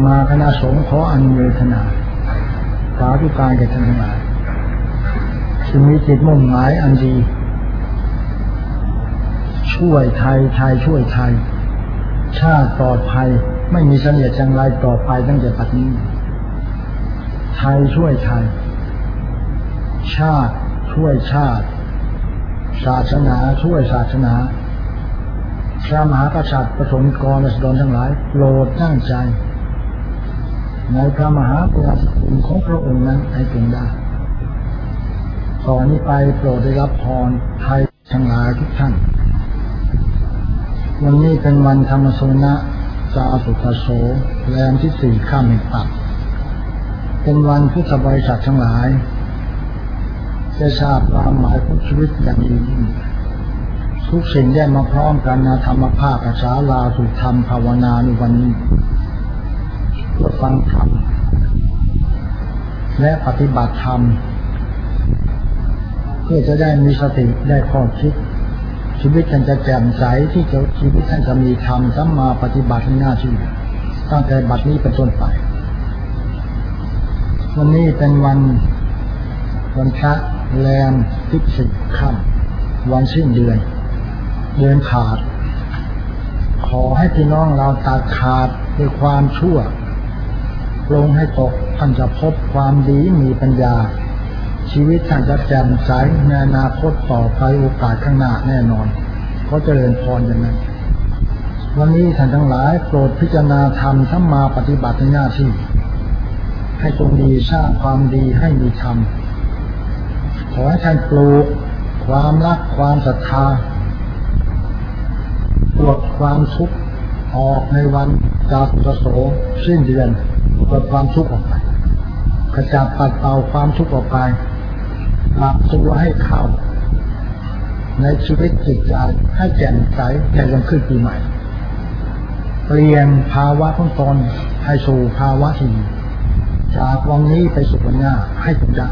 มาคณะสงฆ์ขออนุโมทนาสาธุการแก่ท่านทั้งหลายที่มีจิตมุ่งหมายอันดีช่วยไทยไทยช่วยไทยชาติปลอดภัยไม่มีเสนียดจังไรต่อไปตั้งแต่ปัจจุบันไทยช่วยไทยชาติช่วยชาติศาสนาช่วยศาสนาพระมหากษัตริย์ประสงค์กรราษฎรทั้งหลายโปรดตั้งใจในพระมหากรุณาธิคุณของพระองค์นั้นให้เป็นได้ต่อนนี้ไปโปรดได้รับพรไทยทั้งหลายทุกท่านวันนี้เป็นวันธรรมสวนะจาตุตโสแรมที่ 4 ค่ำแห่งปักเป็นวันพุทธบริษัททั้งหลายได้ทราบความหมายของชีวิตอย่างดีทุกสิ่งได้มาพร้อมกันนะธรรมภาคศาลาสุธรรมภาวนาในวันนี้เพื่อฟังธรรมและปฏิบัติธรรมเพื่อจะได้มีสติได้ข้อคิดชีวิตท่านจะแจ่มใสที่จะชีวิตท่านจะมีธรรมสัมมาปฏิบัติหน้าที่ตั้งแต่บัดนี้เป็นต้นไปวันนี้เป็นวันพระแรมที่ 10 ค่ำวันสิ้นเดือนขาดขอให้พี่น้องเราตัดขาดด้วยความชั่วลงให้ตกท่านจะพบความดีมีปัญญาชีวิตท่านจะแจ่มใสในอนาคตต่อไปโอกาสข้างหน้าแน่นอนก็เจริญพรอย่างนั้นวันนี้ท่านทั้งหลายโปรดพิจารณาธรรมสัมมาปฏิบัติหน้าที่ให้จงดีสร้างความดีให้มีธรรมขอให้ท่านปลูกความรักความศรัทธาปลดความทุกข์ออกในวันจาตุตโสสิ้นเดือนปลดความทุกข์ออกไปขจัดปัดเป่าความทุกข์ออกไปปรับตัวให้เข้าในชีวิตจิตใจให้แจ่มใสในวันขึ้นปีใหม่เปลี่ยนภาวะของตนให้สู่ภาวะที่จากวันนี้ไปสู่วันหน้าให้ถึงได้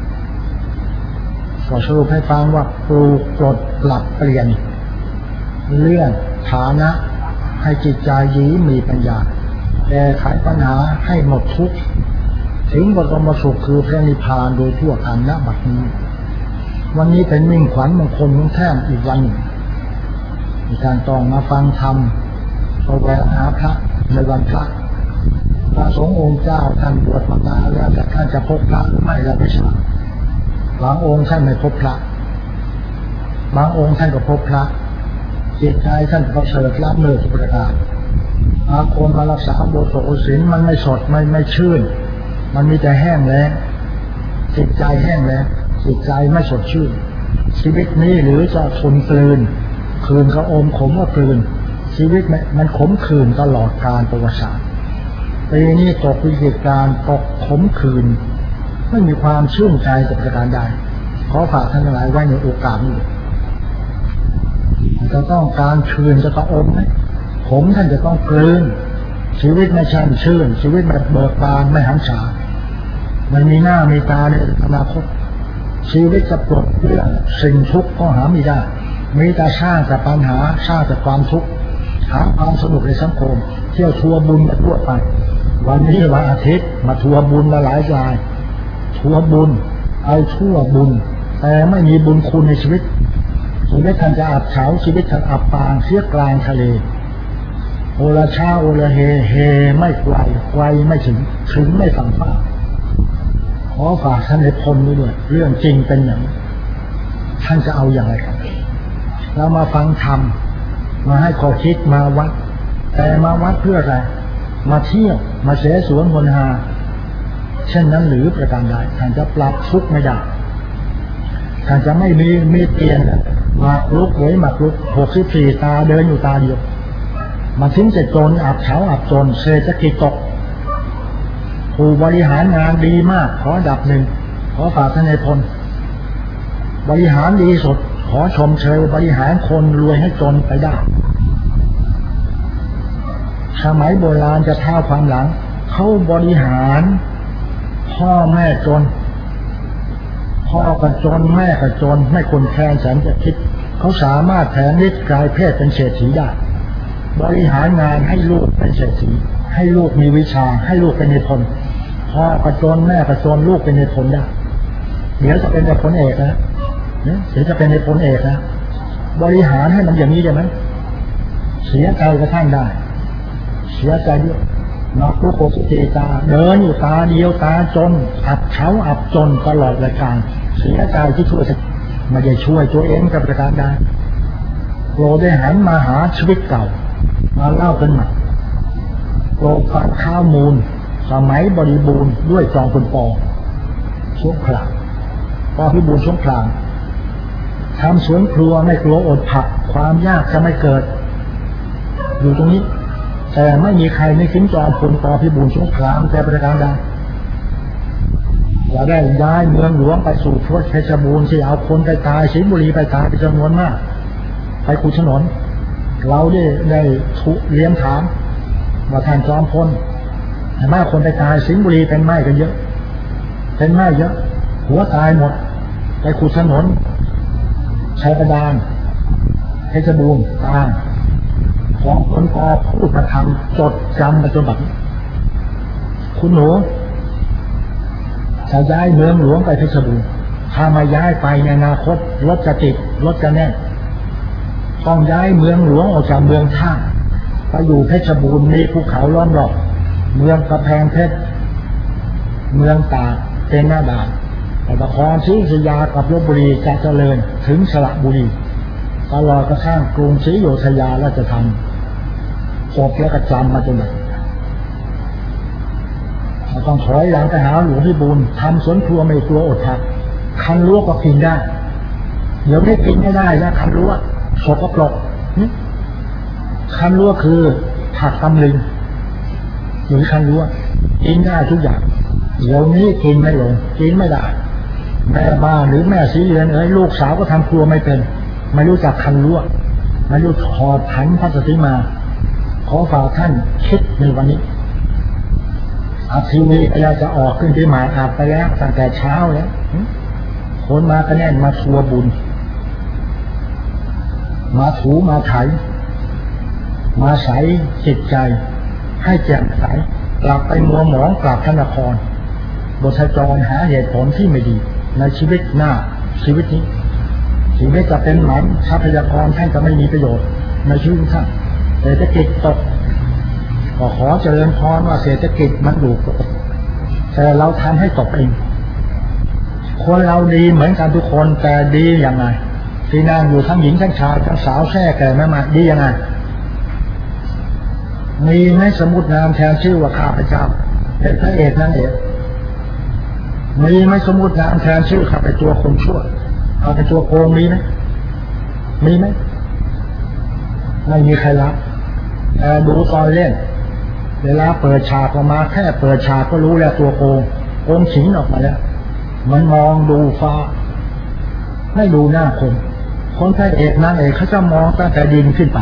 ขอสรุปให้ฟังว่าปลูกปลดปรับเปลี่ยนเลื่อนฐานะให้จิตใจยีมีปัญญาแก้ไขปัญหาให้หมดทุกข์ถึงบรมสุขคือพระนิพพานโดยทั่วกันณบัดนี้วันนี้เป็นมิ่งขวัญมงคลของแท้อีกวันหนึ่งมีการต้องมาฟังธรรมแสวงหาพระในวันพระพระสงฆ์องค์เจ้าท่านบวชมานานแล้วแต่ท่านจะพบพระไม่ละไม่ทราบบางองค์ท่านไม่พบพระบางองค์ท่านก็พบพระจิตใจท่านประเสริฐล้ำเลิศทุกประการบางคนมารักษาโบสถ์ศีลมันไม่สดไม่ชื่นมันมีแต่แห้งแล้งจิตใจแห้งแล้งจิตใจไม่สดชื่นชีวิตนี้หรือจะทนกลืนคืนก็อมขมก็กลืนชีวิตมันขมขื่นตลอดกาลประวัติศาสตร์ปีนี้ตกวิกฤตการตกขมขื่นไม่มีความชื่นใจกับประการใดขอฝากท่านทั้งหลายไว้ในโอกาสนี้จะต้องการชื่นจะต้องอมไหมผมท่านจะต้องกลืนชีวิตไม่แช่มชื่นชีวิตแบบเบิกบานไม่หันษามันมีหน้ามีตาในอนาคตชีวิตจะปลดเปลื้องสิ่งทุกข์ก็หาไม่ได้มีแต่สร้างแต่ปัญหาสร้างแต่ความทุกข์หาความสนุกในสังคมเที่ยวทัวร์บุญมาทั่วไปวันนี้วันอาทิตย์มาทัวร์บุญมาหลายรายทัวร์บุญเอาทั่วบุญแต่ไม่มีบุญคุณในชีวิตชีวิตท่านจะอับเฉาชีวิตท่านอับปางเสียกลางทะเลโอละชาโอละเฮไม่ไกลไม่ถึงไม่ฝั่งฟ้าขอฝากท่านให้พ้นด้วยเรื่องจริงเป็นอย่างท่านจะเอาอย่างไรครับเรามาฟังธรรมมาให้ข้อคิดมาวัดแต่มาวัดเพื่ออะไรมาเที่ยวมาเสสวนวนหาเช่นนั้นหรือประการใดท่านจะปรับทุกข์ไม่ได้ท่านจะไม่มีเตียนหมากรุกไว้หมากรุก64ตาเดินอยู่ตาเดียวมาทิ้งจะจนอับเฉาอับจนเศรษฐกิจตกผู้บริหารงานดีมากขออันดับหนึ่งขอฝากท่านในพลบริหารดีสุดขอชมเชยบริหารคนรวยให้จนไปได้สมัยโบราณจะเท้าความหลังเขาบริหารพ่อแม่จนพ่อก็จนแม่ก็จนไม่คนแทนแสนจะคิดเขาสามารถแทนนิดกลายเพศเป็นเศรษฐีได้บริหารงานให้ลูกเป็นเศรษฐีให้ลูกมีวิชาให้ลูกเป็นในพลพ่อประจนแม่ประจนลูกเป็นในพลได้เดี๋ยวจะเป็นในพลเอกนะเดี๋ยวจะเป็นในพลเอกนะบริหารให้มันอย่างนี้ได้ไหมเสียใจกระทั่งได้เสียใจด้วยนักลูกโกสุติตาเดินอยู่ตาเดียวตาจนอับเฉาอับจนตลอดรายการเสียใจที่ช่วยไม่ได้ช่วยตัวเองกับประการใดโปรดได้หันมาหาชีวิตเก่ามาเล่ากันใหม่โปรดฟังข้อมูลสมัยบริบูรณ์ด้วยจอมพลป.สงครามป.พิบูลสงครามทำสวนครัวไม่กลัวอดผักความยากจะไม่เกิดอยู่ตรงนี้แต่ไม่มีใครไม่ถึงจอมพลป.พิบูลสงครามแต่ประการใดเราได้ย้ายเมืองหลวงไปสู่เพชรบูรณ์ที่เอาคนไปตายสิงห์บุรีไปตายเป็นจำนวนมากไปขุดถนนเราได้ถูกเลี้ยงถามว่าท่านจอมพลแต่มากคนไปตายสิงห์บุรีเป็นไม้กันเยอะเป็นไม้เยอะหัวตายหมดไปขุดถนนชัยประดานเพชรบูรณ์ตายของคนกอพูดมาทำจดจำมาจนแบบคุณหนูจะย้ายเมืองหลวงไปเพชรบูรณ์ถ้ามาย้ายไปในอนาคตรถจะติดรถจะแน่นต้องย้ายเมืองหลวงออกจากเมืองท่าไปอยู่เพชรบูรณ์มีภูเขาล้อมรอบเมืองกระแพงเพชรเมืองตากเป็นหน้าด่านแต่นครศรีอยุธยากับลพบุรีจะเจริญถึงสระบุรีตลอดกระทั่งกรุงศรีอยุธยาราชธานีจบแล้วก็จำมาจนแบบต้องถอยหลังไปหาหลวงพิบูลทำสวนครัวไม่กลัวอดผักคันรั้วก็กินได้เดี๋ยวไม่กินไม่ได้นะคันรั้วสกปรกคันรั้วคือผักตำลึงหรือคันรั้วกินได้ทุกอย่างเดี๋ยวนี้กินไม่ลงกินไม่ได้แม่บ้านหรือแม่สีเรือนลูกสาวก็ทำครัวไม่เป็นไม่รู้จักคันรั้วไม่รู้ถอดผันพลาสติกมาขอฝากท่านคิดในวันนี้อาทีวีอยากจะออกขึ้นที่หมายอาบไปแล้วตั้งแต่เช้าแล้วคนมาก็แน่นมาทัวบุญมาถูมาไถมาใสจิตใจให้แจ่มใสกลับไปมัวหมองกลับพระนครบทจรหาเหตุผลที่ไม่ดีในชีวิตหน้าชีวิตนี้ชีวิตจะเป็นหมันทรัพยากรท่านจะไม่มีประโยชน์ในชีวิตท่านเศรษฐกิจตกก็ขอเจริญพรว่าเศรษฐกิจมันอยู่แต่เราทำให้ตกเองคนเราดีเหมือนกันทุกคนแต่ดีอย่างไรที่นั่งอยู่ทั้งหญิงทั้งชายทั้งสาวแท้แก่แม่มาดียังไงมีไหมสมุดนามแทนชื่อว่าข้าพเจ้าเป็นพระเอกนั่นเองมีไหมสมุดนามแทนชื่อข้าเป็นตัวคนชั่วข้าเป็นตัวโกงมีไหมมีไหมไม่มีใครรับแต่ดูตอนเล่นเวลาเปิดฉากออกมาแค่เปิดฉากก็รู้แล้วตัวโกงฉิงออกมาแล้วมันมองดูฟ้าไม่ดูหน้าคนพระเอกนางเอกเขาจะมองตั้งแต่ดินขึ้นไป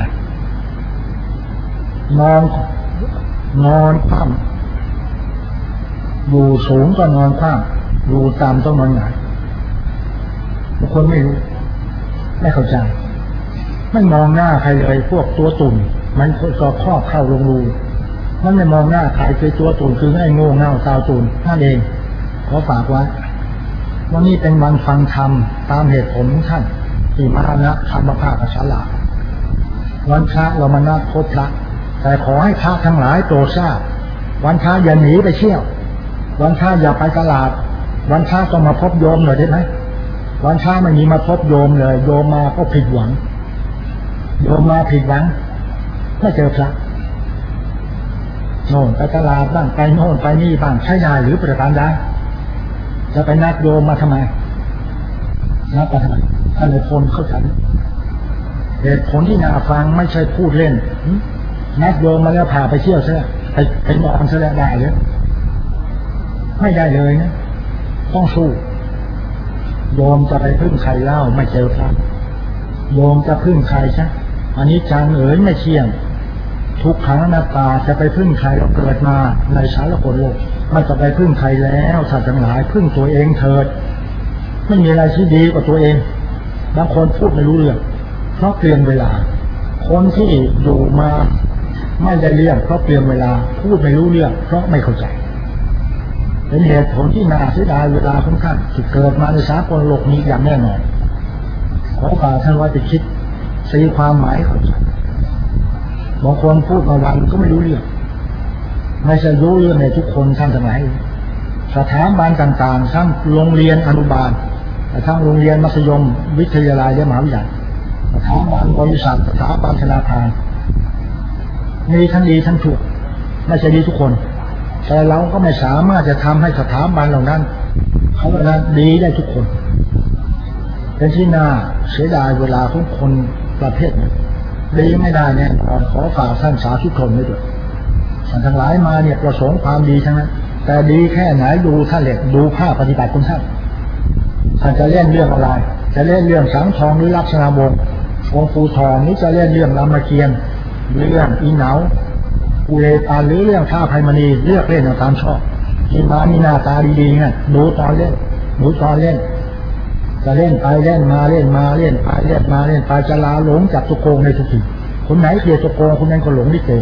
นอนคว่ำอยู่สูงก็นอนคว่ำอยู่ต่ำต้องนอนหงายบางคนไม่รู้ไม่เข้าใจไม่มองหน้าใครเลยพวกตัวตุ่นมันก็ครอบเข้าลงรูมันไม่มองหน้าใครคือตัวตุ่นคือไอ้โง่เง่าตาตุ่นนั่นเองขอฝากไว้วันนี้เป็นวันฟังธรรมตามเหตุผลของท่านที่มานะธรรมภาคศาลาวันพระเรามานัดพบพระแต่ขอให้พระทั้งหลายโปรดทราบวันพระอย่าหนีไปเที่ยววันพระอย่าไปตลาดวันพระต้องมาพบโยมหน่อยได้ไหมวันพระไม่มีมาพบโยมเลยโยมมาก็ผิดหวังโยมมาผิดหวังไม่เจอพระโน่นไปตลาดบ้างไปโน่นไปนี่บ้างใช้ได้หรือประการใดจะไปนัดโยมมาทำไมนัดมาทำไมท่านในคนเข้าใจเหตุผลที่น่าฟังไม่ใช่พูดเล่นนัดโยมมาแล้วพาไปเที่ยวซะไปนอนซะแล้วได้หรือไม่ได้เลยนะต้องสู้โยมจะไปพึ่งใครเล่าไม่เจอพระโยมจะพึ่งใครใช่อันนี้จังไม่เที่ยงทุกครั้งหน้าตาจะไปพึ่งใครเราเกิดมาในสารโลกไม่จะไปพึ่งใครแล้วท่านทั้งหลายพึ่งตัวเองเถิดไม่มีอะไรที่ดีกว่าตัวเองบางคนพูดไม่รู้เรื่องเพราะเปลี่ยนเวลาคนที่อยู่มาไม่ได้เรื่องเพราะเปลี่ยนเวลาพูดไม่รู้เรื่องเพราะไม่เข้าใจเป็นเหตุผลที่น่าเสียดายเวลาของท่านที่เกิดมาในสากลโลกนี้อย่างแน่นอนขอฝากท่านไว้ไปคิดตีความหมายเข้าใจบางคนพูดมาวันก็ไม่รู้เรื่องไม่ใช่รู้เรื่องในทุกคนท่านทั้งหลายสถาบันต่างๆทั้งโรงเรียนอนุบาลทั้งโรงเรียนมัธยมวิทยาลัยและมหาวิทยาลัยสถาบันบริษัทสถาบันธนาคารมีทั้งดีทั้งชั่วไม่ใช่ดีทุกคนแต่เราก็ไม่สามารถจะทำให้สถาบันเหล่านั้นเขาดีได้ทุกคนเป็นที่น่าเสียดายเวลาของคนประเภทนี้ดีไม่ได้เนี่ยขอฝากท่านสาธุชนไว้ด้วยท่านทั้งหลายมาเนี่ยประสงค์ความดีทั้งนั้นแต่ดีแค่ไหนดูท่านเล็กดูภาพปฏิบัติของท่านจะเล่นเรื่องอะไรจะเล่นเรื่องสังทองหรือลักษณะวงปูทองนี้จะเล่นเรื่องรามเกียรติ์เรื่องอีเหนาอุเรปานหรือเรื่องท่าไพมณีเลือกเล่นตามชอบที่มามีหน้าตาดีๆเนี่ยดูตอนเล่นจะเล่นไปเล่นมาเล่นมาเล่นไปเล่นมาเล่นไปจะลาหลงจากตัวโกงในทุกทีคนไหนเกลียดตัวโกงคนนั้นก็หลงลิเก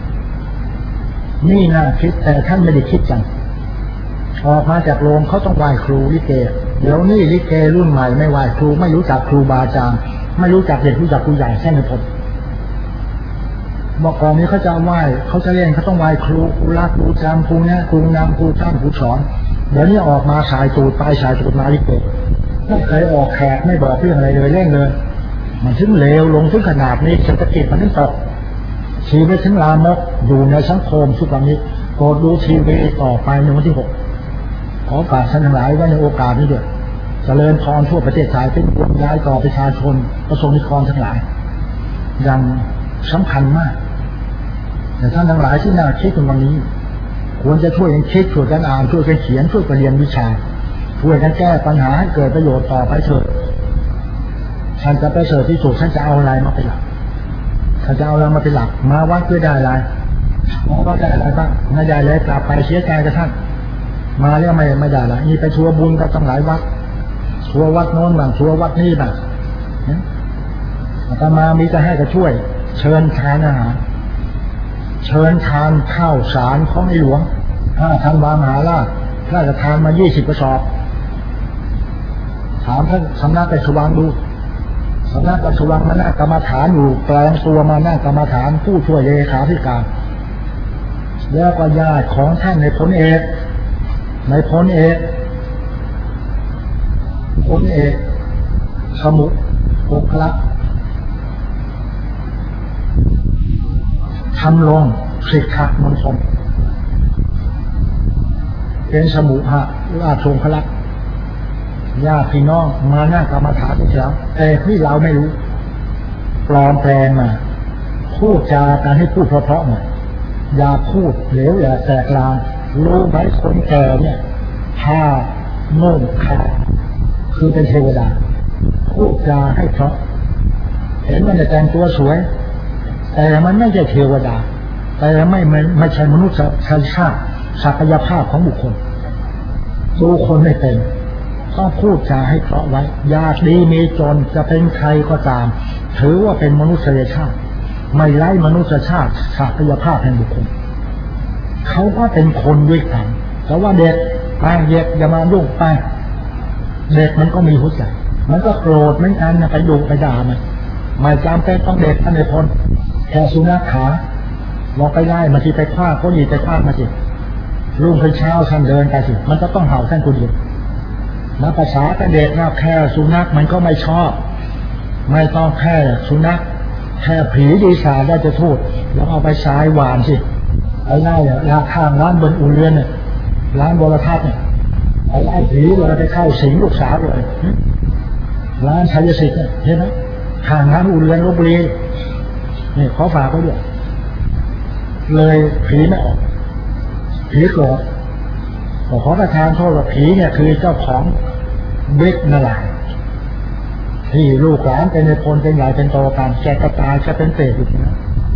นี่น่าคิดแต่ท่านไม่ได้คิดจังออกมาจากโรงเขาต้องไหว้ครูลิเกเดี๋ยวนี้ลิเกรุ่นใหม่ไม่ไหว้ครูไม่รู้จักครูบาอาจารย์ไม่รู้จักเด็กรู้จักผู้ใหญ่แค่ในผลเมื่อก่อนนี้เขาจะไหว้เขาจะเล่นเขาต้องไหว้ครูรักครูจำครูเนี่ยครูนำครูตั้งครูสอนเดี๋ยวนี้ออกมาสายตูดไปสายตูดมาลิเกไม่เคยออกแขกไม่บอกเรื่องอะไรเลยเล่นเลยมันถึงเลวลงถึงขนาดนี้เศรษฐกิจมันถึงตกชีวิตถึงลามกอยู่ในสังคมทุกวันนี้โปรดดูทีวีต่อไปในวันที่ 6ขอฝากท่านทั้งหลายไว้ในโอกาสนี้ด้วยเจริญพรทั่วประเทศไทยเป็นบุญย้ายต่อประชาชนประสงค์นิกรทั้งหลายอย่างสำคัญมากแต่ท่านทั้งหลายที่น่าคิดในวันนี้ควรจะช่วยกันคิดช่วยกันอ่านช่วยกันเขียนช่วยกันเรียนวิชาช่วยกันแก้ปัญหาให้เกิดประโยชน์ต่อไปเถิดท่านจะไปเสริฐที่สุดท่านจะเอาอะไรมาเป็นหลักท่านจะเอาอะไรมาเป็นหลักมาวัดเพื่อได้อะไรก็ได้อะไรบ้างไม่ได้เลยกลับไปเสียใจกับท่านมาแล้วไม่ได้ละนี่ไปทัวร์บุญกับตั้งหลายวัดทัวร์วัดโน้นบ้างทัวร์วัดนี้บ้างอาตมามีจะให้ก็ช่วยเชิญทานอาหารเชิญทานข้าวสารของในหลวงท่านวางหาล่าพระราชทานมา20 กระสอบถามท่านสำนักไปสว่างดูสำนักไปสว่างมานั่งกรรมฐานอยู่แปลงตัวมานั่งกรรมฐานผู้ช่วยเลขาธิการแล้วก็ญาติของท่านในพลเอกสมุองคลักษ์ทำลงสิกขามันสมเป็นสมุหะราชองคลักษ์ญาติพี่น้องมานั่งกรรมฐานเฉยแต่ที่เราไม่รู้ปลอมแปลงมาพูดจากันให้พูดเพราะๆหน่อยอย่าพูดเหลวอย่าแตกลางรู้ไหมคนแก่เนี่ยถ้าโน่นขาคือเป็นเทวดาพูดจาให้เพราะเห็นมันจะแต่งตัวสวยแต่มันไม่ใช่เทวดาแต่ไม่ใช่มนุษย์ชาติศักยภาพของบุคคลดูคนไม่เป็นต้องพูดจาให้เพราะไว้ยากดีมีจนจะเป็นใครก็ตามถือว่าเป็นมนุษยชาติไม่ไร้มนุษยชาติศักยภาพแห่งบุคคลเขาก็เป็นคนด้วยกันแต่ว่าเด็กไปเด็กอย่ามายุ่งไปเด็กมันก็มีหัวใจมันก็โกรธไม่อันไปดุไปด่ามันไม่จำเป็นต้องเด็กท่านในพลแค่สุนัขขาลองไปไล่มาทีไปคว้าก็หนีไปคว้ามาสิลุงเคยเช้าท่านเดินไปสิมันก็ต้องเห่าท่านคนเดียวนักภาษาแต่เด็กนะแค่สุนัขมันก็ไม่ชอบไม่ต้องแค่สุนัขแค่ผีดีสาได้จะโทษแล้วเอาไปสายหวานสิไอ้ไล่ราคาร้านบนอุเรือนเนี่ยร้านบรทัศน์เนี่ยไอ้ผีเราไปเข้าสิงลูกสาวเลยร้านชัยสิทธิ์เนี่ยเห็นไหมข้างร้านอุเรือนลพบุรีนี่ขอฝากไว้ด้วยเลยผีไม่ออกผีโกรธขอประทานโทษว่าผีเนี่ยคือเจ้าของบิ๊กนั่นแหละที่ลูกหลานเป็นในพลเป็นใหญ่เป็นโตกันแกก็ตายแกเป็นเปรตอยู่นะ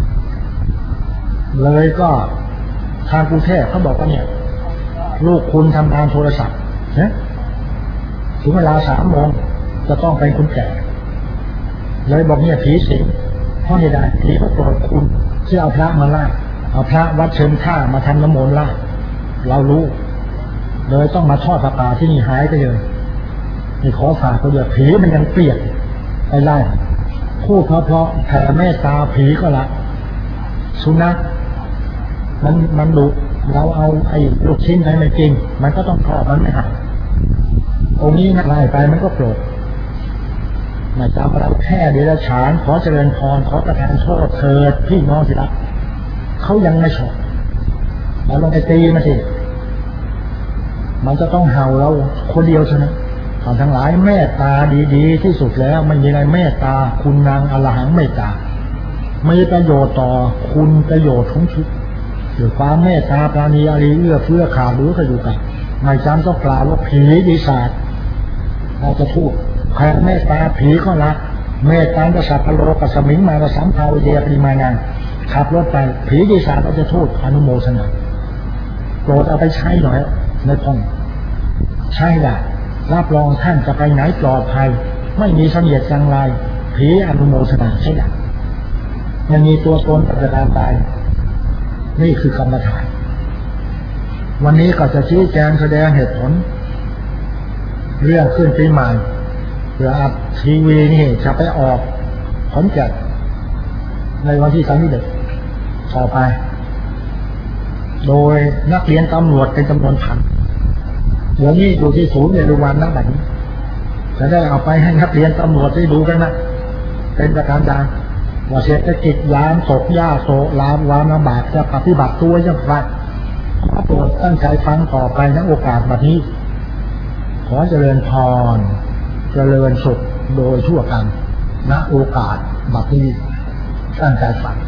เลยก็ทางกรุงเทพเขาบอกว่าเนี่ยลูกคุณทำงานโทรศัพท์นะถึงเวลา3 โมงจะต้องเป็นคุณแก่เลยบอกเนี่ยผีสิงเพราะไม่ได้ผีเขาโกรธคุณที่เอาพระมาลาดเอาพระวัดเชิงท่ามาทำน้ำมนต์ลาดเรารู้เลยต้องมาทอดผ้าป่าที่นี่หายไปเลยนี่ขอฝากเขาเดี๋ยวผีมันยังเปียกไปไล่พูดเพราะแผ่เมตตาผีก็ละสุนัขมันดุเราเอาไอ้ลูกชิ้นไปไม่จริงมันก็ต้องทอดมันไม่หักองค์นี้นะไล่ไปมันก็โกรธไม่จำเราแค่เดรัจฉานขอเจริญพรขอประทานโทษเถิดพี่น้องที่รักเขายังไม่ชอบเราลงไปตีมาสิมันจะต้องเห่าเราคนเดียวใช่ไหมท่านทั้งหลายเมตตาดีๆที่สุดแล้วไม่มีอะไรเมตตาคุณนางอรหังเมตตามีประโยชน์ต่อคุณประโยชน์ของชีวิตหรือความเมตตาปราณีอารีเอื้อเฟื้อขาดหรือก็อยู่กันไม่จำต้องกล่าวว่าผีดีศาสตร์เราจะพูดแผ่เมตตาผีก็รักเมตตาจะสัพพโลกสมิงมาสัมภาวเยปริมาณานขับรถไปผีดีศาสตร์เราจะทูตอนุโมทนาโปรดเอาไปใช้หน่อยในพงใช่ได้รับรองท่านจะไปไหนปลอดภัยไม่มีเสนียดจังไรผีอนุโมทนาใช่ได้มันมีตัวตนปัจจุบันตายนี่คือกรรมฐานวันนี้ก็จะชี้แจงแสดงเหตุผลเรื่องขึ้นปีใหม่เพื่ออัดทีวีนี่จะไปออกขอนแก่นในวันที่31ต่อไปโดยนักเรียนตำรวจเป็นจำนวนพันเดี๋ยวนี้อยู่ที่ศูนย์เรียนรู้วันนักแบบนี้จะได้เอาไปให้นักเรียนตำรวจได้ดูกันนะเป็นประการใดว่าเศรษฐกิจยามตกยากโศกลามวามลำบากจะปฏิบัติตัวอย่างไรขอโปรดตั้งใจฟังต่อไปในโอกาสแบบนี้ขอเจริญพรเจริญสุขโดยทั่วกันณโอกาสแบบนี้ตั้งใจฟัง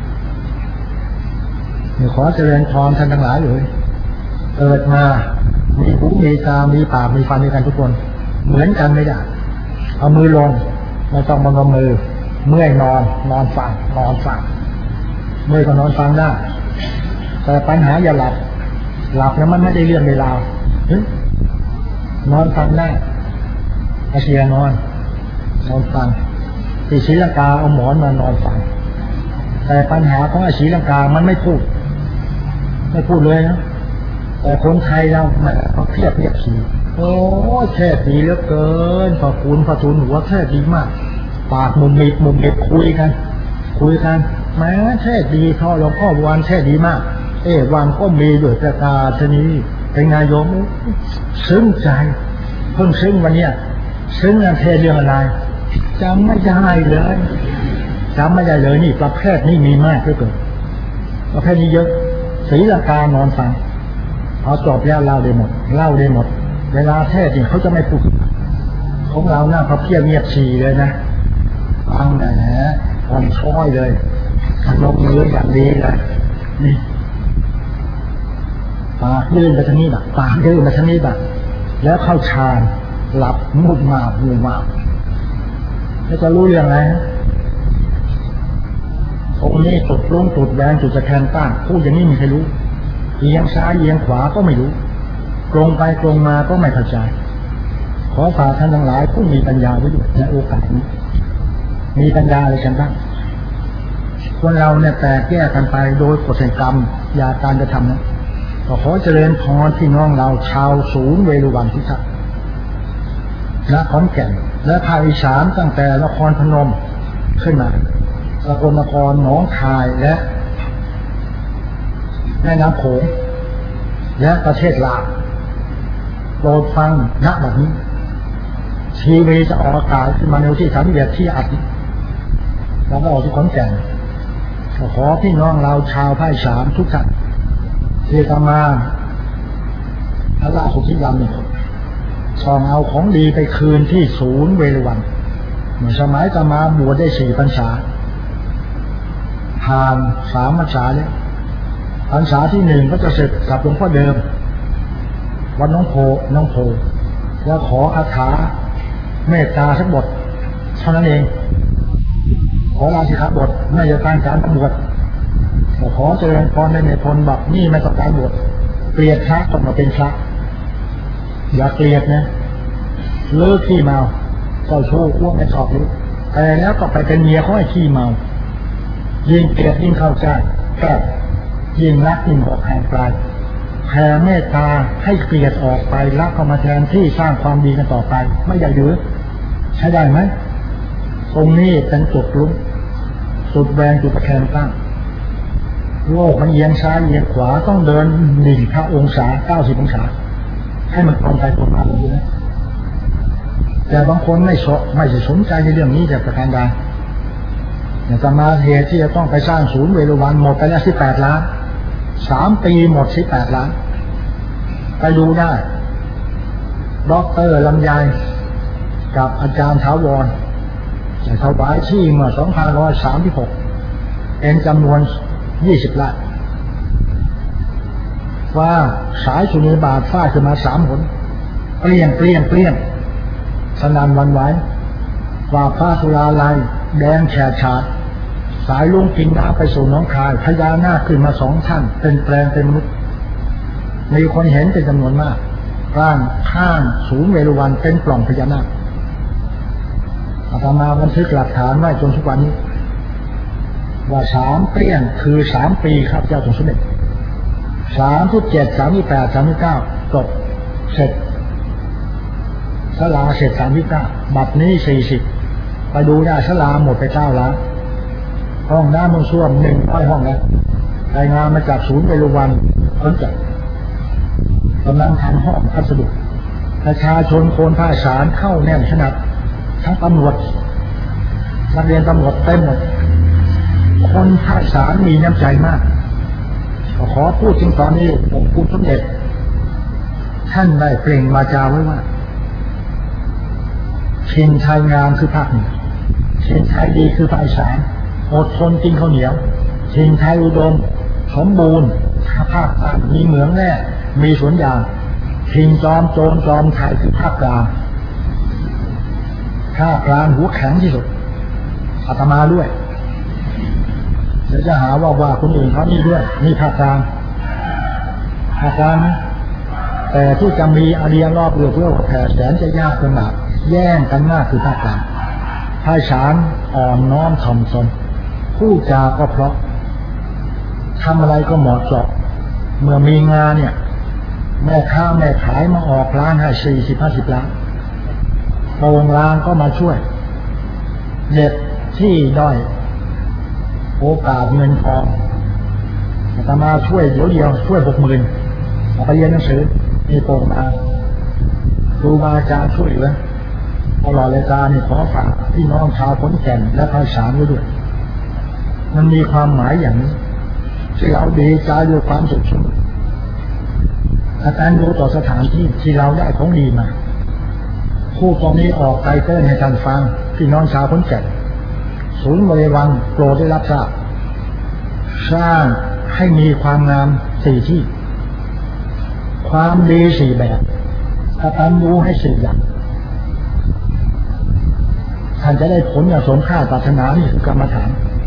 ขอเจริญพรท่านทั้งหลายเลยเกิดมามีหูมีตามีปากมีฟันมีกันทุกคนเหมือนกันไม่ได้เอามือลงไม่ต้องมองมือเมื่อยนอนฟังเมื่อยก็นอนฟังได้แต่ปัญหาอย่าหลับแล้วมันไม่ได้เรื่องเวลานอนฟังได้อาเชียนอนฟังที่ศรีลังกาเอาหมอนมานอนฟังแต่ปัญหาของอาชีลังกามันไม่พูดเลยนะแต่คนไทยเราเขาเทียบขี่โอ้แค่ดีเหลือเกินพอคุณพอทุนหัวแค่ดีมากปากมุมมิดคุยกันแม้แค่ดีท่อหลวงพ่อวันแค่ดีมากวันก็มีด้วยประกาศนี้เป็นนายกซึ้งใจเพิ่งซึ้งวันเนี้ยซึ้งงานเทศเรื่องอะไรจำไม่ได้เลยนี่ประเภทนี้มีมากเหลือเกินประเภทนี้เยอะศรีลังกานอนฟังเอาจบแล้วเล่าได้หมดเวลาเทศนี่เขาจะไม่พูดของเราหน้าเขาเพี้ยเงียบฉี่เลยนะฟังนะอ่อนช้อยเลยลงมือแบบนี้เลยนี่ปากยื่นไปทางนี้แบบแล้วเข้าฌานหลับมุดมาแล้วจะรู้เรื่องอะไรองค์นี้ตุดลงตุดแดงตุดจะแทนต้านพูดอย่างนี้มีใครรู้เอียงซ้ายเอียงขวาก็ไม่รู้ตรงไปตรงมาก็ไม่เข้าใจขอฝากท่านทั้งหลายผู้มีปัญญาไว้ด้วยในโอกาสนี้มีปัญญาอะไรกันบ้างคนเราเนี่ยแตกแยกกันไปโดยกฎแห่งกรรมยาการกระทำนั้นก็ขอเจริญพรพี่น้องเราชาวศูนย์เวรุวันพิทักษ์ณขอนแก่นและภาคอีสานตั้งแต่นครพนมขึ้นมาสกลนครหนองคายและแม่น้ำโขงและประเทศลาวโปรดฟังณบัดนี้ทีวีจะออกอากาศขึ้นมาในที่31ที่อัดแล้วก็ออกที่ขอนแก่นขอพี่น้องเราชาวภาคอีสานทุกท่านที่จะมาพระราชสุยามนี่ส่องเอาของดีไปคืนที่ศูนย์เวรุวันเมื่อสมัยจะมาบวชได้4 พรรษาผ่าน3 พรรษาเนี่ยพรรษาที่1ก็จะเสร็จกับหลวงพ่อเดิมวัดน้องโพแล้วขออาถาเมตตาสักบทเท่านั้นเองขอลาสิกขาบทไม่จะตั้งการบวชขอเจริญพรในพลบอกนี่ไม่ต้องการบวชเกลียดพระต้องมาเป็นพระอย่าเกลียดนะเลิกขี้เมาเจ้าชู้อ้วกไม่ชอบรู้แต่แล้วก็ไปเป็นเมียเขาให้ขี้เมายิ่งเกลียดยิ่งเข้าใจแก้ยิ่งรักยิ่งออกห่างไกลแผ่เมตตาให้เกลียดออกไปรักเข้ามาแทนที่สร้างความดีกันต่อไปไม่ได้หรือใช้ได้ไหมตรงนี้เป็นจุดลุ้มจุดแรงจุดตะแคงตั้งโลกมันเอียงซ้ายเอียงขวาต้องเดิน1 องศา90 องศาให้มันตรงไปตรงมาอยู่นะแต่บางคนไม่สนใจในเรื่องนี้จากประการใดอย่างจะมาเหตุที่จะต้องไปสร้างศูนย์เวรุวันหมดไปแล้ว18 ล้าน3 ปีหมด18 ล้านไปดูได้ด็อกเตอร์ลำไยกับอาจารย์ถาวรจะถวายที่เมื่อ2536เป็นจำนวน20 ล้านว่าสายสุนีบาทฟาดขึ้นมา3 หนเปลี่ยนสนั่นวันไหวว่าพระสุราลัยแดงแฉะฉาดสายลุงกินน้ำไปสู่น้องคายพญานาคขึ้นมา2 ท่านเป็นแปลงเป็นมนุษย์มีคนเห็นเป็นจำนวนมากร่างข้างศูนย์เวรุวันเป็นปล่องพญานาคอาตมาบันทึกหลักฐานไว้จนทุกวันนี้ว่า3 เปลี่ยนคือ3 ปีครับเจ้าสมเด็จ37 38 39จบเสร็จศาลาเสร็จ39บัดนี้40ไปดูได้ศาลาหมดไป9 ล้านห้องน้ำห้องส้วม100 ห้องแล้วรายงานมาจากศูนย์เวรุวันขอนแก่นกำลังทำห้องพัสดุประชาชนโคนผ้าสารเข้าแน่นขนาดทั้งตำรวจนักเรียนตำรวจเต็มหมดคนผ้าสารมีน้ำใจมากขอพูดถึงตอนนี้ผมคุณสมเด็จท่านได้เปล่งวาจาไว้ว่าชินไทยงามคือภาคเหนือชินไทยดีคือภาคอีสานอดทนกินข้าวเหนียวชินไทยอุดมสมบูรณ์ภาคใต้มีเหมืองแร่มีสวนยางชินจอมโจรจอมไทยคือภาคกลางภาคกลางหัวแข็งที่สุดอาตมาด้วยเดี๋ยวจะหาว่าคนอื่นเขานี่ด้วยนี่ภาคกลางนะแต่ที่จะมีอาเรียรอบเรือเพื่อแผ่แสนจะยากขนาดแย่งกันมากคือภาคกลางภาคอีสานอ่อนน้อมถ่อมตนพูดจาก็เพราะทำอะไรก็เหมาะเจาะเมื่อมีงานเนี่ยแม่ค้าแม่ขายมาออกร้านให้40-50 ล้านโปรงลางก็มาช่วยเด็กที่ด้อยโอกาสเงินทองอาตมาช่วยเดียวช่วย60,000เอาไปเรียนหนังสือมีโปรงลางครูบาอาจารย์ช่วยเหลือตลอดรายการนี่ขอฝากพี่น้องชาวขอนแก่นและภาคอีสานไว้ด้วยมันมีความหมายอย่างนี้ที่เราดีใจด้วยความสุขสมอาจารย์รู้ต่อสถานที่ที่เราได้ของดีมาผู้ตรงนี้ออกไตเติ้ลให้ท่านฟังพี่น้องชาวขอนแก่นศูนย์บริวารโปรดได้รับทราบสร้างให้มีความงาม4 ที่ความดี4 แบบอาจารย์รู้ให้4 อย่างท่านจะได้ผลอย่างสมค่าปรารถนานี่คือกรรมฐาน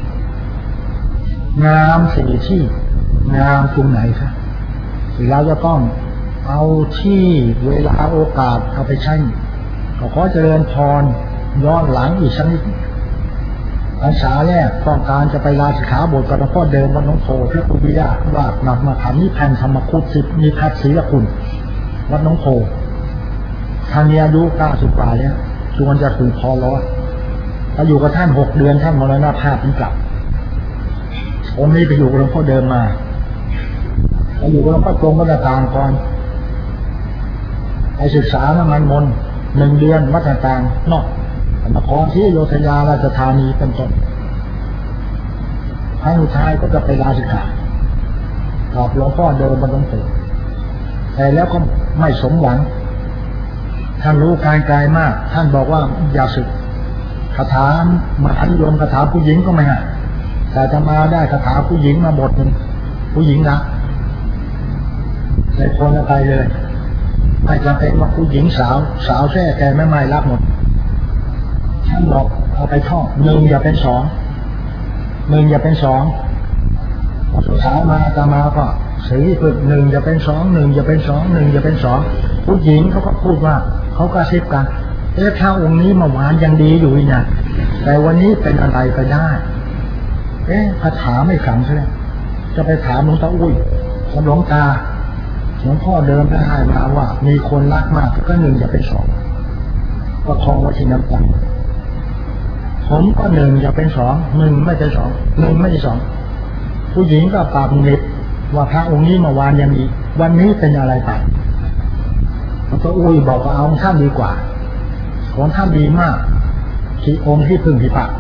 งาม4 ที่งามตรงไหนครับเราจะต้องเอาที่เวลาโอกาสเอาไปใช้ก็ขอเจริญพรย้อนหลังอีกสักนิดพรรษาแรกต้องการจะไปลาสิกขาบทกับหลวงพ่อเดิมวัดหนองโพพระกุฎิยะว่านำมาทำนิพพานธรรมคุต10มีพัฒศรีละคุณวัดหนองโพท่านมีอายุ90 กว่าแล้วชวนจะถึงพอร้อยถ้าอยู่กับท่าน6 เดือนท่านมรณภาพถึงกลับองค์นี้ไปอยู่กับหลวงพ่อเดิมมาไปอยู่กับหลวงพ่อตรงวัดต่างก่อนไปศึกษามันมน1 เดือนวัดต่างนอกนครศรีอยุธยาราชธานีเป็นต้นครั้งสุดท้ายก็จะไปลาสิกขากับหลวงพ่อเดิมวัดหนองโพแต่แล้วก็ไม่สมหวังท่านรู้การไกลมากท่านบอกว่าอย่าศึกคาถามหานิยมคาถาผู้หญิงก็ไม่ให้แต่จะมาได้คาถาผู้หญิงมาบทหนึ่งผู้หญิงรักในคนละไปเลยไม่จำเป็นว่าผู้หญิงสาวแท้แกไม่รับหมดท่านบอกเอาไปท่อง1 อย่าเป็น 2 1 อย่าเป็น 2สุดท้ายมาตามาก็สีฝึก1 อย่าเป็น 2 1 อย่าเป็น 2 1 อย่าเป็น 2ผู้หญิงเขาก็พูดว่าเขาก็ซิบกันถ้าองค์นี้เมื่อวานยังดีอยู่เนี่ยแต่วันนี้เป็นอะไรไปได้คาถาไม่ขลังใช่ไหมจะไปถามหลวงตาอุ้ยหลวงตาหลวงพ่อเดินไปให้มาว่ามีคนรักมากก็หนึ่งอย่าเป็นสองก็คลองไว้ที่น้ำตาผมก็หนึ่งอย่าเป็นสองหนึ่งไม่ใช่สองหนึ่งไม่ใช่สองผู้หญิงก็ปากเน็บว่าพระองค์นี้เมื่อวานยังมีวันนี้เป็นอะไรไปหลวงตาอุ้ยบอกว่าเอาท่านดีกว่าของท่านดีมากที่องค์ที่พึ่งที่ปาก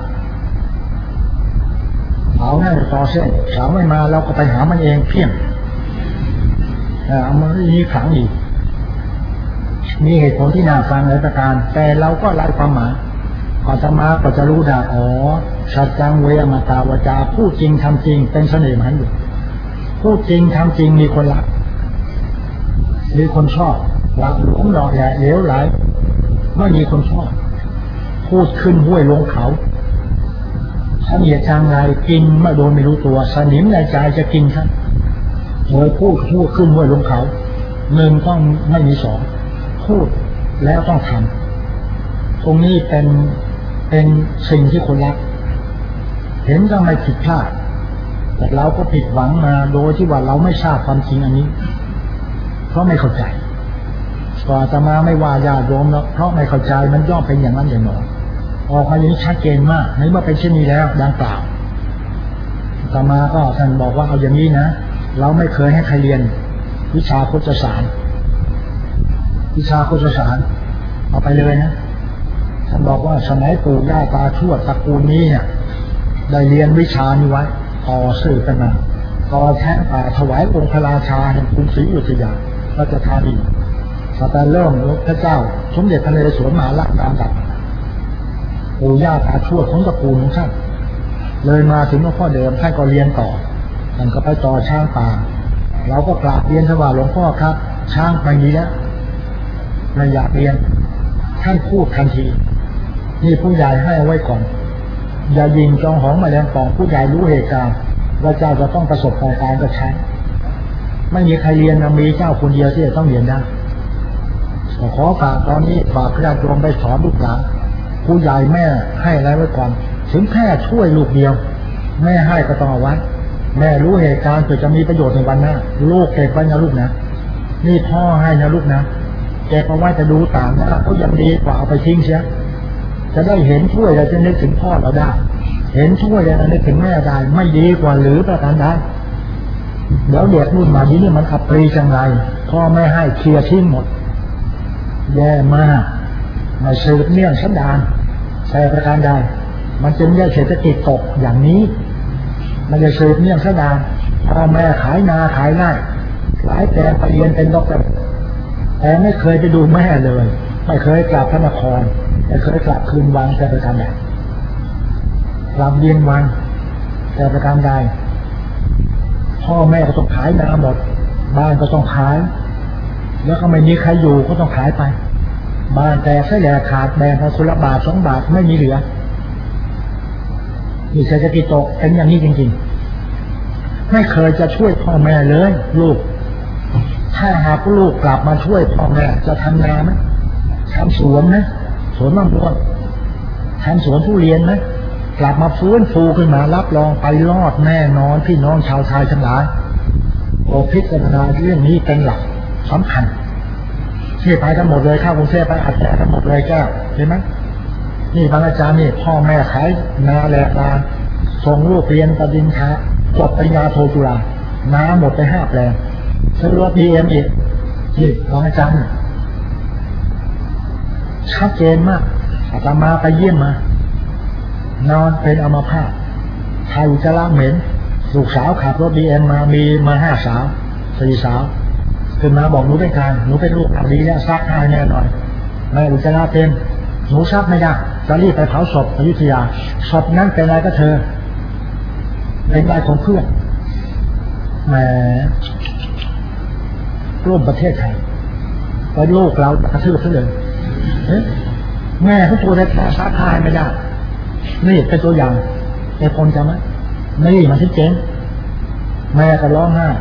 เอาแน่ต่อเส้นสาวไม่มาเราก็ไปหามันเองเพี้ยงเอามาอีกครั้งอีกมีเหตุผลที่น่าฟังหลายประการแต่เราก็ไล่ความหมายอาตมาก็จะรู้ได้อ๋อสัจจังเวอมตาวจาพูดจริงทำจริงเป็นเสน่ห์มันอยู่พูดจริงทำจริงมีคนรักมีคนชอบหลักหลงหลอกแหละเหลวไหลไม่มีคนชอบพูดขึ้นห้วยลงเขาถ้าเหยียดทางไรกินไม่โดนไม่รู้ตัวสนิมในใจจะกินครับโดยพูดขึ้นห้วยลงเขาหนึ่งต้องไม่มีสองพูดแล้วต้องทำตรงนี้เป็นสิ่งที่คนรักเห็นก็ไม่ผิดพลาดแต่เราก็ผิดหวังมาโดยที่ว่าเราไม่ทราบความจริงอันนี้เพราะไม่เข้าใจก็อาตมาไม่ว่าญาติโยมแล้วเพราะไม่เข้าใจมันย่อมเป็นอย่างนั้นอย่างนั้นออกมาอย่างนี้ชัดเจนมากในเมื่อเป็นเช่นนี้แล้วดังกล่าวอาตมาก็ท่านบอกว่าเอาอย่างนี้นะเราไม่เคยให้ใครเรียนวิชาโคจรศาสตร์เอาไปเลยนะท่านบอกว่าสมัยปู่ย่าตาทวดตระกูลนี้เนี่ยได้เรียนวิชานี้ไว้ต่อสืบกันมาต่อแท้ป่าถวายองค์พระราชาแห่งกรุงศรีอยุธยาราชธานีแต่เริ่มพระเจ้าสมเด็จพระนเรศวรมหาราชตามดับปู่ย่าตาทวดของตระกูลของท่านเลยมาถึงหลวงพ่อเดิมท่านก็เรียนต่อท่านก็ไปต่อช้างป่าเราก็กราบเรียนถวายหลวงพ่อครับช้างไปนี้แล้วไม่อยากเรียนท่านพูดทันทีนี่ผู้ใหญ่ให้เอาไว้ก่อนอย่ายิงจองหองมาแรงปองผู้ใหญ่รู้เหตุการณ์ว่าเจ้าจะต้องประสบการณ์กับช้างไม่มีใครเรียนมีเจ้าคนเดียวที่จะต้องเรียนได้ขอฝากตอนนี้ฝากพระญาติโยมไปสอนลูกหลานผู้ใหญ่แม่ให้อะไรไว้ก่อนถึงแค่ช่วยลูกเดียวแม่ให้ก็ต้องเอาไว้แม่รู้เหตุการณ์เพื่อจะมีประโยชน์ในวันหน้าลูกเก็บไว้นะลูกนะนี่พ่อให้นะลูกนะเก็บเอาไว้จะดูต่างนะครับก็ยังดีกว่าเอาไปทิ้งเสียจะได้เห็นช่วยเราจะนึกถึงพ่อเราได้เห็นช่วยเรานึกถึงแม่ได้ไม่ดีกว่าหรือประการใดเดี๋ยวเด็กรุ่นใหม่นี้มันอับปรีจังไรพ่อไม่ให้เคลียร์ทิ้งหมดแย่มากไม่สืบเนื่องสันดานใช่ประการใดมันจึงได้เศรษฐกิจตกอย่างนี้มันจะสืบเนื่องสันดานพ่อแม่ขายนาขายไร่ขายแต่ไปเรียนเป็นด็อกเตอร์แต่ไม่เคยไปดูแม่เลยไม่เคยกลับพระนครไม่เคยกลับคืนวังแต่ประการใดกลับเรียนวังแต่ประการใดพ่อแม่ก็ต้องขายนาหมดบ้านก็ต้องขายแล้วก็ไม่มีใครอยู่ก็ต้องขายไปบ้านแต่แค่แหลกขาดแบ่งกันคนละบาท2 บาทไม่มีเหลือมีเศรษฐกิจตกเป็นอย่างนี้จริงๆไม่เคยจะช่วยพ่อแม่เลยลูกถ้าหากลูกกลับมาช่วยพ่อแม่จะทำนาไหมทำสวนนะสวนมะม่วงทำสวนทุเรียนนะกลับมาฟื้นฟูขึ้นมารับรองไปรอดแน่นอนพี่น้องชาวไทยทั้งหลายโอพิจารณาเรื่องนี้เป็นหลักสำคัญที่ไปทั้งหมดเลยเข้ากรุงเทพไปอัดแอทั้งหมดเลยแก้วเห็นไหมนี่บางอาจารย์นี่พ่อแม่ขายนาแหลกลานส่งลูกเรียนปริญญาจบปริญญาโทจุฬานาหมดไป5 แปลงซื้อรถ BM อีกนี่บางอาจารย์ชัดเจนมากอาตมาไปเยี่ยมมานอนเป็นอัมพาตถ่ายอุจจาระเหม็นลูกสาวขับรถ BM มีมา5 สาว4 สาวขึ้นมาบอกหนูเป็นการหนูเป็นลูกอับดีแล้วซักให้แน่หน่อยแม่อุจจาระเต็มหนูซักไม่ได้จะรีบไปเผาศพอยุธยาศพนั้นเป็นอะไรก็เธอเป็นอะไรของเพื่อนแหมร่วมประเทศไทยไปลูกเรากระทืบซะเลยแม่เขาตัวเล็กแต่ซักให้ไม่ได้นี่เป็นตัวอย่างแต่คนจำไหมนี่มันที่เจ๊งแม่ก็ร้องไห้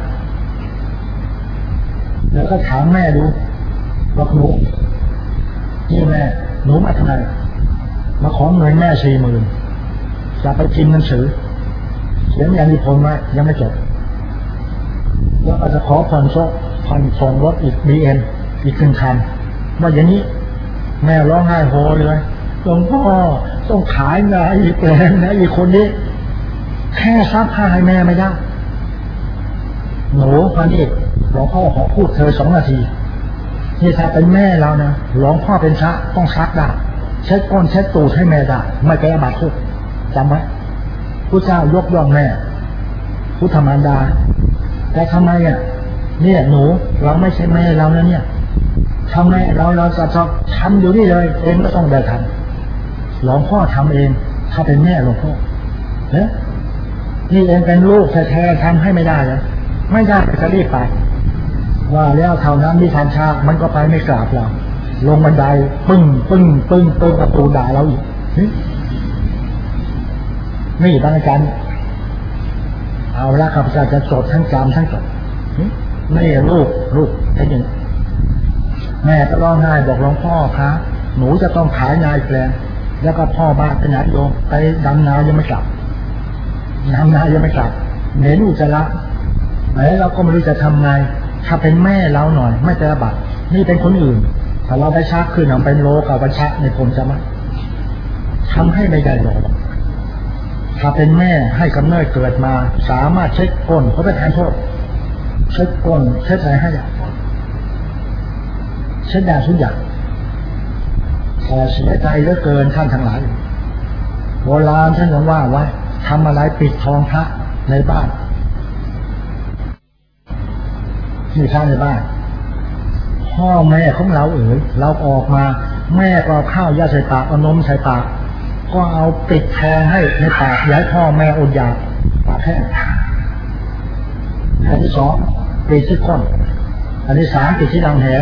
แล้วก็ถามแม่ดูบอกหนูนี่แม่หนูมาทำไมมาขอเงินแม่40,000จะไปพิมพ์หนังสือขียนยานิพนธ์ไว้ยังไม่จบแล้วก็จะขอผ่อนส่งรถอีกBMอีก1 คันว่าอย่างนี้แม่ร้องไห้โฮเลยหลวงพ่อต้องขายนาอีกแปลงนะอีกคนนี้แค่ซักผ้าให้แม่ไม่ได้หนูพันเอกหลวงพ่อขอพูดเธอ2 นาทีนี่ถ้าเป็นแม่เรานะหลวงพ่อเป็นพระต้องซักได้เช็ดก้นเช็ดตูดให้แม่ได้ไม่เป็นอาบัติทุกจำไว้พระเจ้ายกย่องแม่พุทธมารดาแต่ทำไมเนี่ยหนูเราไม่ใช่แม่เรานะเนี่ยทำไมเราจะทำอยู่นี่เลยเองก็ต้องได้ทำหลวงพ่อทำเองถ้าเป็นแม่หลวงพ่อเนี่ยนี่เองเป็นลูกแท้ๆทำให้ไม่ได้เลยไม่ได้จะรีบไปว่าแล้วเท่านั้นที่ทันชามันก็ไปไม่กราบเราลงบันไดปึ้งประตูด่าเราอีกนี่บางอาจารย์เอาละข้าพเจ้าจะจดทั้งจำทั้งจดนี่ลูกไอ้ยังแม่ก็ร้องไห้บอกหลวงพ่อครับหนูจะต้องขายนาอีกแปลงแล้วก็พ่อบ้านขนาดโยมไปดำนายังไม่กลับเหม็นอุจจาระแล้วเราก็ไม่รู้จะทำไงถ้าเป็นแม่เราหน่อยไม่จะระบาดนี่เป็นคนอื่นถ้าเราไปชักขึ้นเอาเป็นโลกับวัชชะในผมจะมาทำให้ไม่ได้หรอกถ้าเป็นแม่ให้กำเนิดเกิดมาสามารถเช็ดก้นเขาไปแทนโทษเช็ดก้นเช็ดอะไรให้เช็ดได้ทุกอย่างแต่เสียใจเหลือเกินท่านทั้งหลายโบราณท่านยังว่าไว้ทำอะไรปิดทองพระในบ้านที่ท่านในบ้านพ่อแม่ของเราเราออกมาแม่ก็ข้าวยาใส่ปากเอานมใส่ปากก็เอาปิดทองให้ในปากย้ายพ่อแม่อดอยากปากแห้งอันที่2ปิดที่ก้นอันที่3ปิดที่รังแห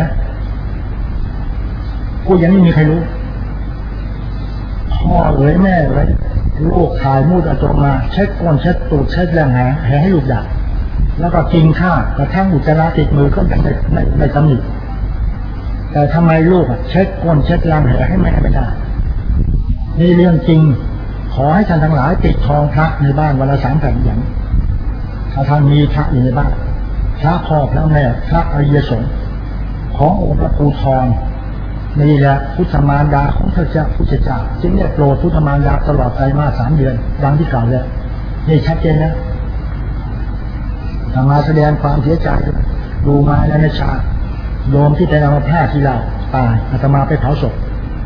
กูยังไม่มีใครรู้พ่อแม่ลูกถ่ายมูดออกมาเช็ดก้นเช็ดตูดเช็ดแรงแหให้ลูกด่าแล้วก็กินข้าวกระทั่งอุจจาระติดมือก็ยังไม่ตำหนิแต่ทำไมลูกเช็ดก้นเช็ดแรงแหให้แม่ไม่ได้นี่เรื่องจริงขอให้ท่านทั้งหลายติดทองพระในบ้านวันละ3 แผ่นอย่างถ้าท่านมีพระอยู่ในบ้านพระพ่อพระแม่พระอริยสงฆ์ขององค์พระภูทองนี่แหละพุทธมารดาของพระเจ้าพุทธเจ้าจึงได้โปรดพุทธมารดาตลอดไตรมาส3 เดือนดังที่กล่าวแล้วนี่ชัดเจนนะทางมาแสดงความเสียใจดูมาแล้วในชาโยมที่เป็นอัมพาตที่เราตายอาตมาไปเผาศพ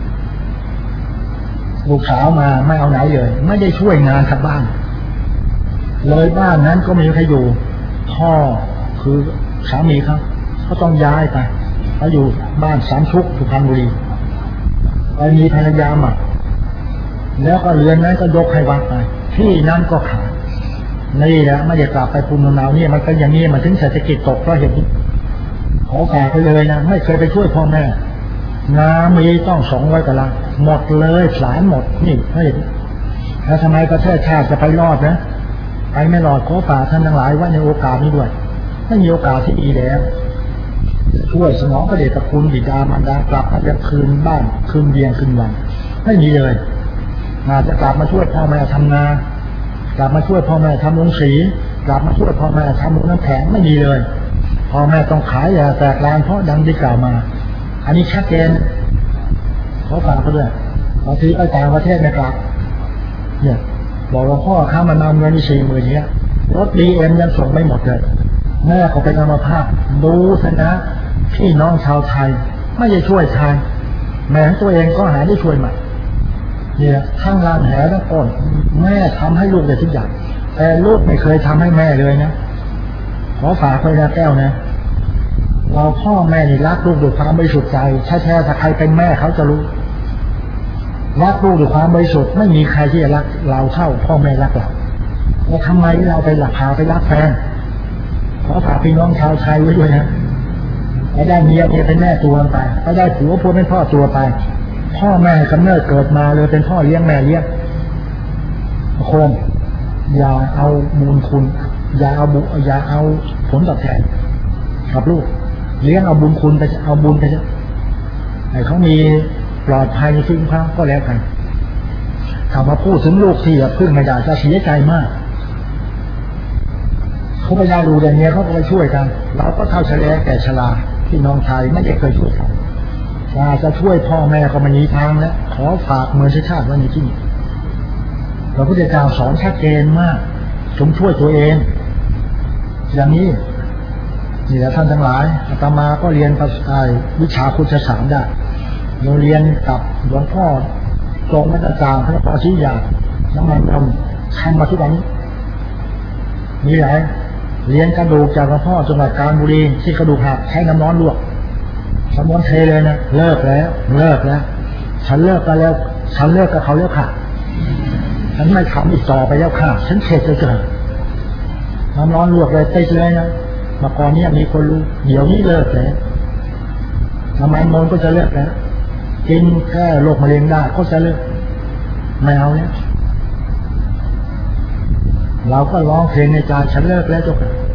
ลูกสาวมาไม่เอาไหนเลยไม่ได้ช่วยงานทางบ้านเลยบ้านนั้นก็ไม่มีใครอยู่พ่อคือสามีเขาต้องย้ายไปเขาอยู่บ้านสามชุกสุพรรณบุรีไปมีภรรยาใหม่แล้วก็เรือนนั้นก็ยกให้วัดไปที่นั้นก็ขายนี่แหละไม่ได้กลับไปภูมิลำเนาเนี่ยมันก็อย่างนี้มันถึงเศรษฐกิจตกเพราะเหตุนี้ขอฝากไปเลยนะไม่เคยไปช่วยพ่อแม่นามีต้อง200 กว่าล้านหมดเลยสารหมดนี่เฮ้ยแล้วทำไมประเทศชาติจะไปรอดนะไปไม่รอดขอฝากท่านทั้งหลายว่าในโอกาสนี้ด้วยไม่มีโอกาสที่ดีแล้วช่วยสนองพระเดชพระคุณบิดามารดากลับมาจะคืนบ้านคืนเดียงคืนวันไม่มีเลยอาจจะกลับมาช่วยพ่อแม่ทำงานกลับมาช่วยพ่อแม่ทำโรงสีกลับมาช่วยพ่อแม่ทำโรงน้ำแข็งไม่มีเลยพ่อแม่ต้องขายยาแตกลานเพราะดังที่กล่าวมาอันนี้ชัดเจนเขาฝากเขาด้วยบางทีไปต่างประเทศนะครับเนี่ยบอกว่าพ่อข้ามันเอาเงิน40,000เนี้ยรถBMยังส่งไม่หมดเลยแม่เขาเป็นอัมพาตดูซะนะพี่น้องชาวไทยไม่ได้ช่วยไทยแม่ตัวเองก็หาได้ช่วยใหม่เนี่ยทั้งรางแหทั้งก้นแม่ทำให้ลูกได้ทุกอย่างแต่ลูกไม่เคยทำให้แม่เลยนะขอฝากไปนะแก้วนะเราพ่อแม่นี่รักลูกด้วยความบริสุทธิ์ใจแท้ๆถ้าใครเป็นแม่เขาจะรู้รักลูกด้วยความบริสุทธิ์ไม่มีใครที่จะรักเราเท่าพ่อแม่รักเราแล้วทำไมเราไปหลักพาไปรักแฟนขอฝากพี่น้องชาวไทยไว้ด้วยนะไปได้เมียเป็นแม่ตัวไปไปได้ผัวเป็นพ่อตัวไปพ่อแม่กำเนิดเกิดมาเลยเป็นพ่อเลี้ยงแม่เลี้ยงคนอย่าเอามูลคุณอย่าเอาผลตอบแทนกับลูกเลี้ยงเอาบุญคุณไปเอาบุญไปให้เขามีปลอดภัยในชีวิตเขาก็แล้วกันถ้ามาพูดถึงลูกที่พึ่งไม่ได้จะเสียใจมากเขาพยายามดูแต่เนี้ยเขาก็ไปช่วยกันเราก็เท่าเฉลี่ยแก่ชราที่น้องชายไม่ได้เคยช่วยกันจะช่วยพ่อแม่ก็ไม่มีทางแล้วขอฝากเมืองชาติไว้ในที่นี้พระพุทธเจ้าสอนชัดเจนมากจงช่วยตัวเองอย่างนี้นี่แหละท่านทั้งหลายอาตมาก็เรียนวิชาพุทธศาสตร์ได้เราเรียนกับหลวงพ่อตรงมาตรการพระปชิยาน้ำมันทำมาทุกวันนี้มีหลายเรียนกระดูกจากหลวงพ่อจังหวัดกาญจนบุรีที่กระดูกหักใช้น้ำร้อนลวกน้ำร้อนเทเลยนะเลิกแล้วฉันเลิกกันแล้วฉันเลิกกับเขาแล้วค่ะฉันไม่ทำอีกต่อไปแล้วค่ะฉันเข็ดเลยจ้ะน้ำร้อนลวกเลยติดเลยนะมาก่อนนี้มีคนรู้เดี๋ยวนี้เลิกแล้วน้ำมันมนก็จะเลิกแล้วกินแค่โรคมะเร็งได้ก็จะเลิกไม่เอาเนี่ยเราก็ร้องเพลงในใจฉันเลิกแล้วจบ